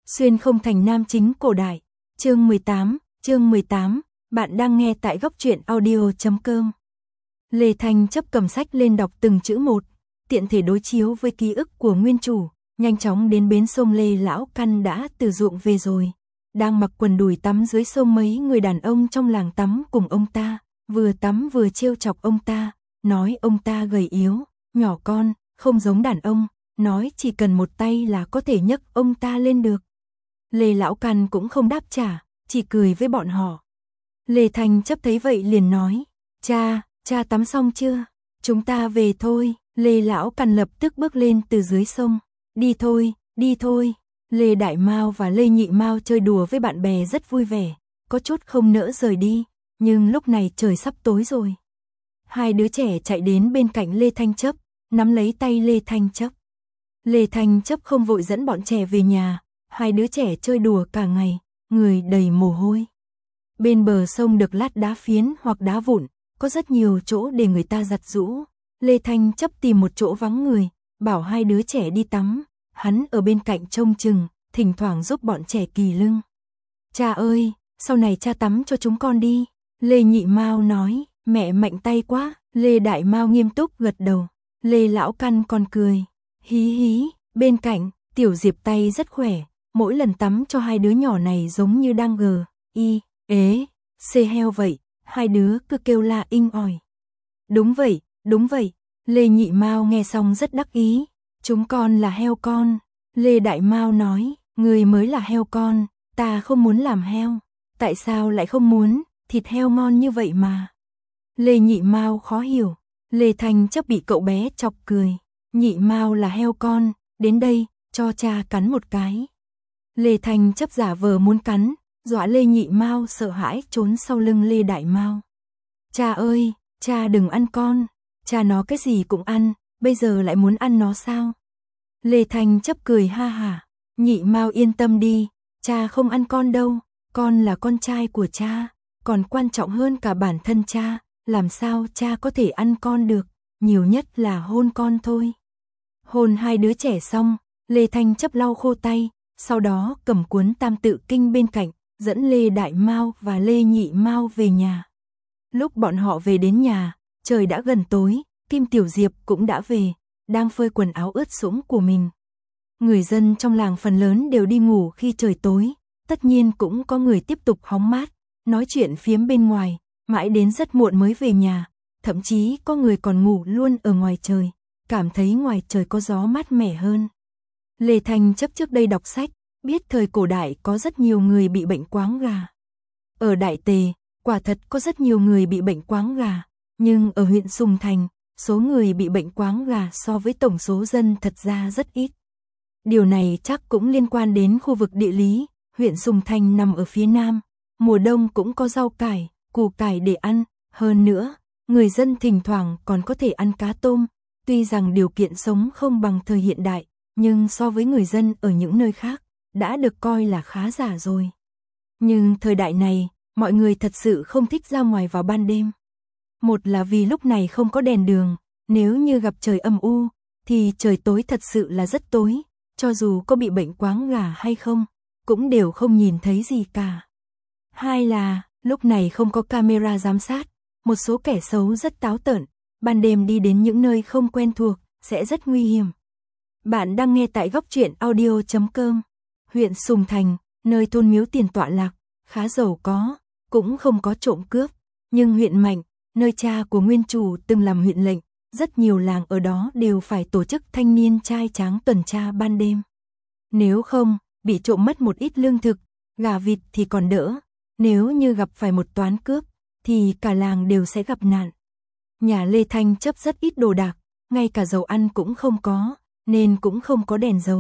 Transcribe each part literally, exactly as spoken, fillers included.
Xuyên không thành nam chính cổ đại. Chương mười tám, chương mười tám, bạn đang nghe tại góc truyện audio chấm com. Lê Thanh chấp cầm sách lên đọc từng chữ một, tiện thể đối chiếu với ký ức của nguyên chủ, nhanh chóng đến bến sông. Lê Lão Căn đã từ ruộng về rồi, đang mặc quần đùi tắm dưới sông. Mấy người đàn ông trong làng tắm cùng ông ta, vừa tắm vừa trêu chọc ông ta, nói ông ta gầy yếu, nhỏ con, không giống đàn ông, nói chỉ cần một tay là có thể nhấc ông ta lên được. Lê Lão Căn cũng không đáp trả, chỉ cười với bọn họ. Lê Thanh chấp thấy vậy liền nói, cha, cha tắm xong chưa? Chúng ta về thôi. Lê Lão Căn lập tức bước lên từ dưới sông, đi thôi, đi thôi. Lê Đại Mao và Lê Nhị Mao chơi đùa với bạn bè rất vui vẻ, có chút không nỡ rời đi, nhưng lúc này trời sắp tối rồi. Hai đứa trẻ chạy đến bên cạnh Lê Thanh chấp, nắm lấy tay Lê Thanh chấp. Lê Thanh chấp không vội dẫn bọn trẻ về nhà, hai đứa trẻ chơi đùa cả ngày, người đầy mồ hôi. Bên bờ sông được lát đá phiến hoặc đá vụn, có rất nhiều chỗ để người ta giặt giũ. Lê Thanh chấp tìm một chỗ vắng người, bảo hai đứa trẻ đi tắm, hắn ở bên cạnh trông chừng, thỉnh thoảng giúp bọn trẻ kỳ lưng. Cha ơi, sau này cha tắm cho chúng con đi. Lê Nhị Mao nói, mẹ mạnh tay quá. Lê Đại Mao nghiêm túc gật đầu. Lê Lão Căn còn cười, hí hí. Bên cạnh, Tiểu Diệp tay rất khỏe, mỗi lần tắm cho hai đứa nhỏ này giống như đang gờ, y, ế, xê heo vậy, hai đứa cứ kêu la inh ỏi. Đúng vậy, đúng vậy. Lê Nhị Mao nghe xong rất đắc ý, chúng con là heo con. Lê Đại Mao nói, người mới là heo con, ta không muốn làm heo. Tại sao lại không muốn, thịt heo ngon như vậy mà. Lê Nhị Mao khó hiểu. Lê Thanh chấp bị cậu bé chọc cười, Nhị Mao là heo con, đến đây, cho cha cắn một cái. Lê Thanh chấp giả vờ muốn cắn, dọa Lê Nhị Mao sợ hãi trốn sau lưng Lê Đại Mao. Cha ơi, cha đừng ăn con, cha nó cái gì cũng ăn, bây giờ lại muốn ăn nó sao? Lê Thanh chấp cười ha hả, Nhị Mao yên tâm đi, cha không ăn con đâu, con là con trai của cha, còn quan trọng hơn cả bản thân cha, làm sao cha có thể ăn con được, nhiều nhất là hôn con thôi. Hôn hai đứa trẻ xong, Lê Thanh chấp lau khô tay, sau đó cầm cuốn Tam Tự Kinh bên cạnh, dẫn Lê Đại Mao và Lê Nhị Mao về nhà. Lúc bọn họ về đến nhà, trời đã gần tối, Kim Tiểu Diệp cũng đã về, đang phơi quần áo ướt sũng của mình. Người dân trong làng phần lớn đều đi ngủ khi trời tối, tất nhiên cũng có người tiếp tục hóng mát, nói chuyện phiếm bên ngoài, mãi đến rất muộn mới về nhà, thậm chí có người còn ngủ luôn ở ngoài trời, cảm thấy ngoài trời có gió mát mẻ hơn. Lê Thanh chấp trước đây đọc sách, biết thời cổ đại có rất nhiều người bị bệnh quáng gà. Ở Đại Tề, quả thật có rất nhiều người bị bệnh quáng gà, nhưng ở huyện Sùng Thành, số người bị bệnh quáng gà so với tổng số dân thật ra rất ít. Điều này chắc cũng liên quan đến khu vực địa lý, huyện Sùng Thành nằm ở phía nam, mùa đông cũng có rau cải, củ cải để ăn, hơn nữa, người dân thỉnh thoảng còn có thể ăn cá tôm, tuy rằng điều kiện sống không bằng thời hiện đại, nhưng so với người dân ở những nơi khác, đã được coi là khá giả rồi. Nhưng thời đại này, mọi người thật sự không thích ra ngoài vào ban đêm. Một là vì lúc này không có đèn đường, nếu như gặp trời âm u, thì trời tối thật sự là rất tối, cho dù có bị bệnh quáng gà hay không, cũng đều không nhìn thấy gì cả. Hai là, lúc này không có camera giám sát, một số kẻ xấu rất táo tợn, ban đêm đi đến những nơi không quen thuộc, sẽ rất nguy hiểm. Bạn đang nghe tại góc truyện audio chấm com. Huyện Sùng Thành, nơi thôn Miếu Tiền tọa lạc, khá giàu có, cũng không có trộm cướp, nhưng huyện Mạnh, nơi cha của nguyên chủ từng làm huyện lệnh, rất nhiều làng ở đó đều phải tổ chức thanh niên trai tráng tuần tra ban đêm. Nếu không, bị trộm mất một ít lương thực, gà vịt thì còn đỡ, nếu như gặp phải một toán cướp, thì cả làng đều sẽ gặp nạn. Nhà Lê Thanh chấp rất ít đồ đạc, ngay cả dầu ăn cũng không có, nên cũng không có đèn dầu.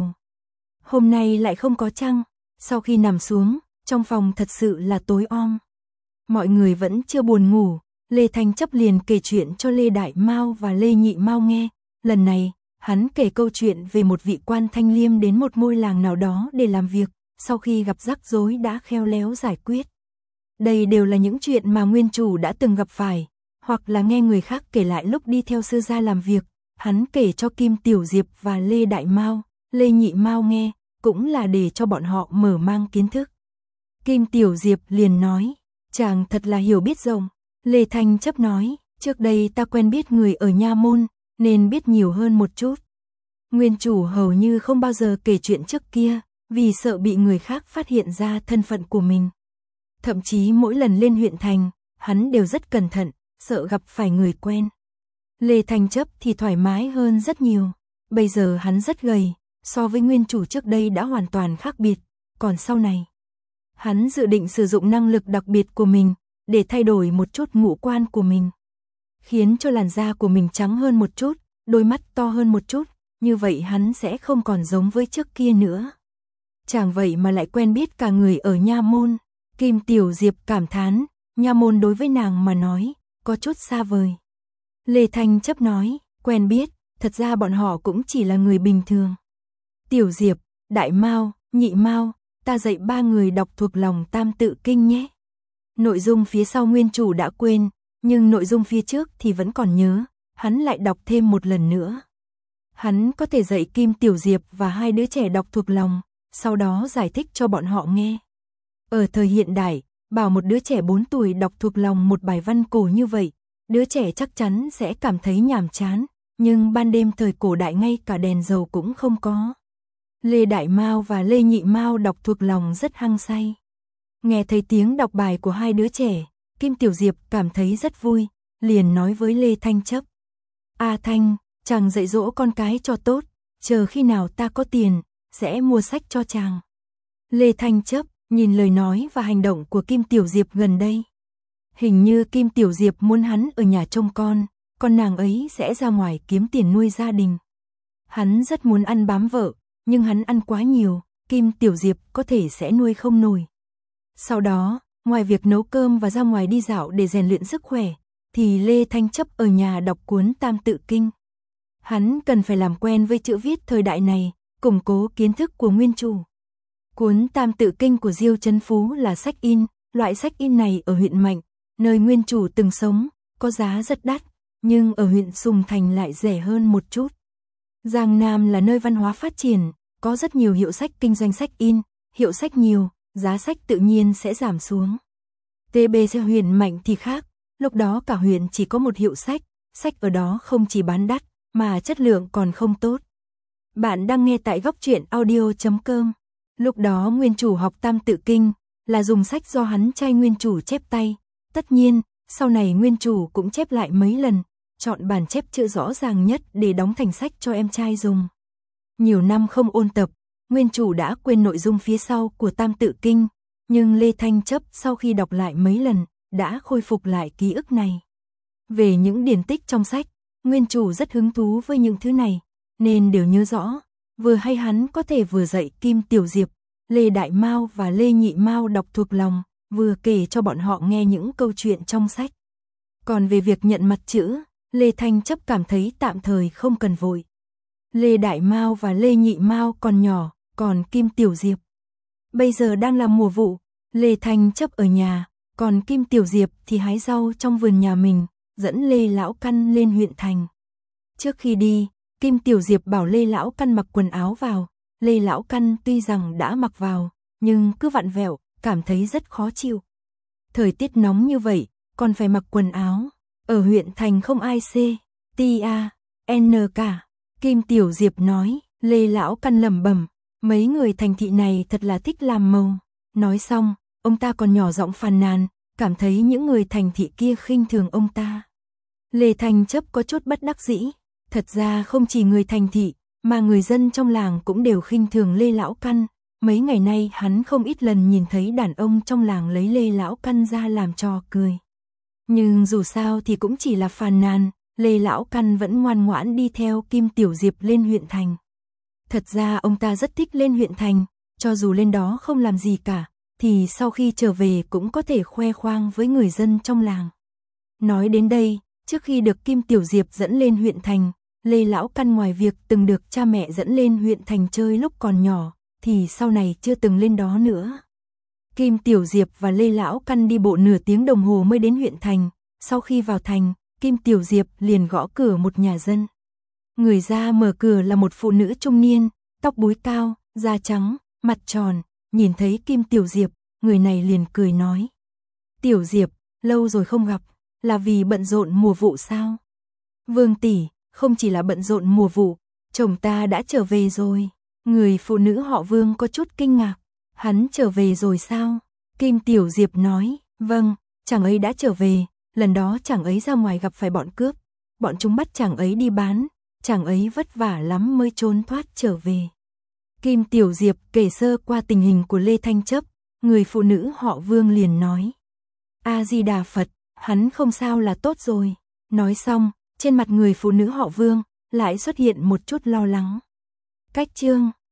Hôm nay lại không có trăng, sau khi nằm xuống, trong phòng thật sự là tối om. Mọi người vẫn chưa buồn ngủ, Lê Thanh chấp liền kể chuyện cho Lê Đại Mao và Lê Nhị Mao nghe. Lần này, hắn kể câu chuyện về một vị quan thanh liêm đến một ngôi làng nào đó để làm việc, sau khi gặp rắc rối đã khéo léo giải quyết. Đây đều là những chuyện mà nguyên chủ đã từng gặp phải, hoặc là nghe người khác kể lại lúc đi theo sư gia làm việc. Hắn kể cho Kim Tiểu Diệp và Lê Đại Mao, Lê Nhị Mao nghe, cũng là để cho bọn họ mở mang kiến thức. Kim Tiểu Diệp liền nói, chàng thật là hiểu biết rộng. Lê Thanh Chấp nói, trước đây ta quen biết người ở nha môn, nên biết nhiều hơn một chút. Nguyên chủ hầu như không bao giờ kể chuyện trước kia, vì sợ bị người khác phát hiện ra thân phận của mình. Thậm chí mỗi lần lên huyện thành, hắn đều rất cẩn thận, sợ gặp phải người quen. Lê Thanh Chấp thì thoải mái hơn rất nhiều. Bây giờ hắn rất gầy, so với nguyên chủ trước đây đã hoàn toàn khác biệt. Còn sau này, hắn dự định sử dụng năng lực đặc biệt của mình để thay đổi một chút ngũ quan của mình, khiến cho làn da của mình trắng hơn một chút, đôi mắt to hơn một chút, như vậy hắn sẽ không còn giống với trước kia nữa. Chẳng vậy mà lại quen biết cả người ở nha môn. Kim Tiểu Diệp cảm thán, nha môn đối với nàng mà nói, có chút xa vời. Lê Thanh Chấp nói, quen biết, thật ra bọn họ cũng chỉ là người bình thường. Tiểu Diệp, Đại Mao, Nhị Mao, ta dạy ba người đọc thuộc lòng Tam Tự Kinh nhé. Nội dung phía sau nguyên chủ đã quên, nhưng nội dung phía trước thì vẫn còn nhớ, hắn lại đọc thêm một lần nữa. Hắn có thể dạy Kim Tiểu Diệp và hai đứa trẻ đọc thuộc lòng, sau đó giải thích cho bọn họ nghe. Ở thời hiện đại, bảo một đứa trẻ bốn tuổi đọc thuộc lòng một bài văn cổ như vậy, đứa trẻ chắc chắn sẽ cảm thấy nhàm chán, nhưng ban đêm thời cổ đại ngay cả đèn dầu cũng không có. Lê Đại Mao và Lê Nhị Mao đọc thuộc lòng rất hăng say. Nghe thấy tiếng đọc bài của hai đứa trẻ, Kim Tiểu Diệp cảm thấy rất vui, liền nói với Lê Thanh Chấp. A Thanh, chàng dạy dỗ con cái cho tốt, chờ khi nào ta có tiền, sẽ mua sách cho chàng. Lê Thanh Chấp nhìn lời nói và hành động của Kim Tiểu Diệp gần đây. Hình như Kim Tiểu Diệp muốn hắn ở nhà trông con, còn nàng ấy sẽ ra ngoài kiếm tiền nuôi gia đình. Hắn rất muốn ăn bám vợ, nhưng hắn ăn quá nhiều, Kim Tiểu Diệp có thể sẽ nuôi không nổi. Sau đó, ngoài việc nấu cơm và ra ngoài đi dạo để rèn luyện sức khỏe, thì Lê Thanh Chấp ở nhà đọc cuốn Tam Tự Kinh. Hắn cần phải làm quen với chữ viết thời đại này, củng cố kiến thức của nguyên chủ. Cuốn Tam Tự Kinh của Diêu Trấn Phú là sách in, loại sách in này ở huyện Mạnh, nơi nguyên chủ từng sống, có giá rất đắt, nhưng ở huyện Sùng Thành lại rẻ hơn một chút. Giang Nam là nơi văn hóa phát triển, có rất nhiều hiệu sách kinh doanh sách in, hiệu sách nhiều, giá sách tự nhiên sẽ giảm xuống. tê bê xê huyện Mạnh thì khác, lúc đó cả huyện chỉ có một hiệu sách, sách ở đó không chỉ bán đắt, mà chất lượng còn không tốt. Bạn đang nghe tại góc truyện audio chấm com. Lúc đó nguyên chủ học Tam Tự Kinh, là dùng sách do hắn trai nguyên chủ chép tay. Tất nhiên, sau này nguyên chủ cũng chép lại mấy lần, chọn bản chép chữ rõ ràng nhất để đóng thành sách cho em trai dùng. Nhiều năm không ôn tập, nguyên chủ đã quên nội dung phía sau của Tam Tự Kinh, nhưng Lê Thanh Chấp sau khi đọc lại mấy lần, đã khôi phục lại ký ức này. Về những điển tích trong sách, nguyên chủ rất hứng thú với những thứ này, nên đều nhớ rõ, vừa hay hắn có thể vừa dạy Kim Tiểu Diệp, Lê Đại Mao và Lê Nhị Mao đọc thuộc lòng, vừa kể cho bọn họ nghe những câu chuyện trong sách. Còn về việc nhận mặt chữ, Lê Thanh Chấp cảm thấy tạm thời không cần vội. Lê Đại Mao và Lê Nhị Mao còn nhỏ, còn Kim Tiểu Diệp bây giờ đang là mùa vụ, Lê Thanh Chấp ở nhà, còn Kim Tiểu Diệp thì hái rau trong vườn nhà mình, dẫn Lê Lão Căn lên huyện thành. Trước khi đi, Kim Tiểu Diệp bảo Lê Lão Căn mặc quần áo vào, Lê Lão Căn tuy rằng đã mặc vào, nhưng cứ vặn vẹo, cảm thấy rất khó chịu. Thời tiết nóng như vậy, còn phải mặc quần áo, ở huyện thành không ai C, T A, N cả. Kim Tiểu Diệp nói, Lê Lão Căn lẩm bẩm, mấy người thành thị này thật là thích làm màu. Nói xong, ông ta còn nhỏ giọng phàn nàn, cảm thấy những người thành thị kia khinh thường ông ta. Lê Thanh Chấp có chút bất đắc dĩ, thật ra không chỉ người thành thị, mà người dân trong làng cũng đều khinh thường Lê Lão Căn. Mấy ngày nay hắn không ít lần nhìn thấy đàn ông trong làng lấy Lê Lão Căn ra làm trò cười. Nhưng dù sao thì cũng chỉ là phàn nàn, Lê Lão Căn vẫn ngoan ngoãn đi theo Kim Tiểu Diệp lên huyện thành. Thật ra ông ta rất thích lên huyện thành, cho dù lên đó không làm gì cả, thì sau khi trở về cũng có thể khoe khoang với người dân trong làng. Nói đến đây, trước khi được Kim Tiểu Diệp dẫn lên huyện thành, Lê Lão Căn ngoài việc từng được cha mẹ dẫn lên huyện thành chơi lúc còn nhỏ, thì sau này chưa từng lên đó nữa. Kim Tiểu Diệp và Lê Lão Căn đi bộ nửa tiếng đồng hồ mới đến huyện thành, sau khi vào thành, Kim Tiểu Diệp liền gõ cửa một nhà dân. Người ra mở cửa là một phụ nữ trung niên, tóc búi cao, da trắng, mặt tròn, nhìn thấy Kim Tiểu Diệp, người này liền cười nói. Tiểu Diệp, lâu rồi không gặp, là vì bận rộn mùa vụ sao? Vương tỷ, không chỉ là bận rộn mùa vụ, chồng ta đã trở về rồi. Người phụ nữ họ Vương có chút kinh ngạc, hắn trở về rồi sao? Kim Tiểu Diệp nói, vâng, chàng ấy đã trở về, lần đó chàng ấy ra ngoài gặp phải bọn cướp, bọn chúng bắt chàng ấy đi bán, chàng ấy vất vả lắm mới trốn thoát trở về. Kim Tiểu Diệp kể sơ qua tình hình của Lê Thanh Chấp, người phụ nữ họ Vương liền nói. A-di-đà Phật, hắn không sao là tốt rồi. Nói xong, trên mặt người phụ nữ họ Vương lại xuất hiện một chút lo lắng. Cách chương